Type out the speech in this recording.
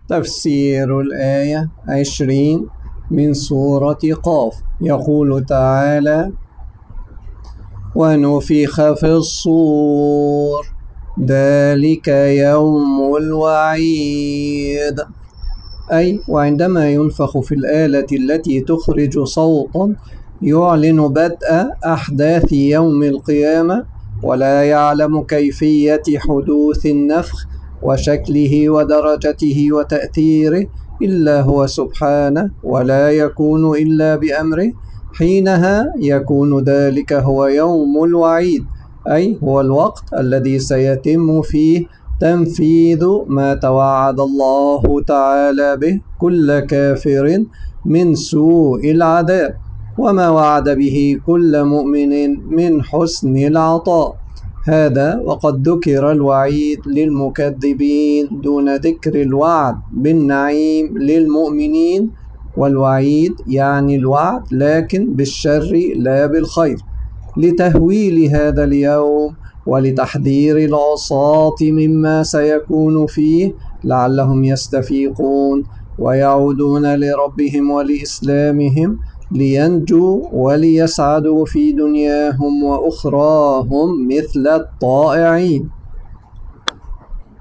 تفسير الآية 20 من سورة قاف. يقول تعالى: ونفخ في الصور ذلك يوم الوعيد. أي وعندما ينفخ في الآلة التي تخرج صوتا يعلن بدء أحداث يوم القيامة، ولا يعلم كيفية حدوث النفخ وشكله ودرجته وتأثيره إلا هو سبحانه، ولا يكون إلا بأمره. حينها يكون ذلك هو يوم الوعيد، أي هو الوقت الذي سيتم فيه تنفيذ ما توعد الله تعالى به كل كافر من سوء العذاب، وما وعد به كل مؤمن من حسن العطاء. هذا وقد ذكر الوعيد للمكذبين دون ذكر الوعد بالنعيم للمؤمنين. والوعيد يعني الوعد لكن بالشر لا بالخير، لتهويل هذا اليوم ولتحذير العصاة مما سيكون فيه لعلهم يستفيقون ويعودون لربهم ولإسلامهم لينجوا وليسعدوا في دنياهم وأخراهم مثل الطائعين.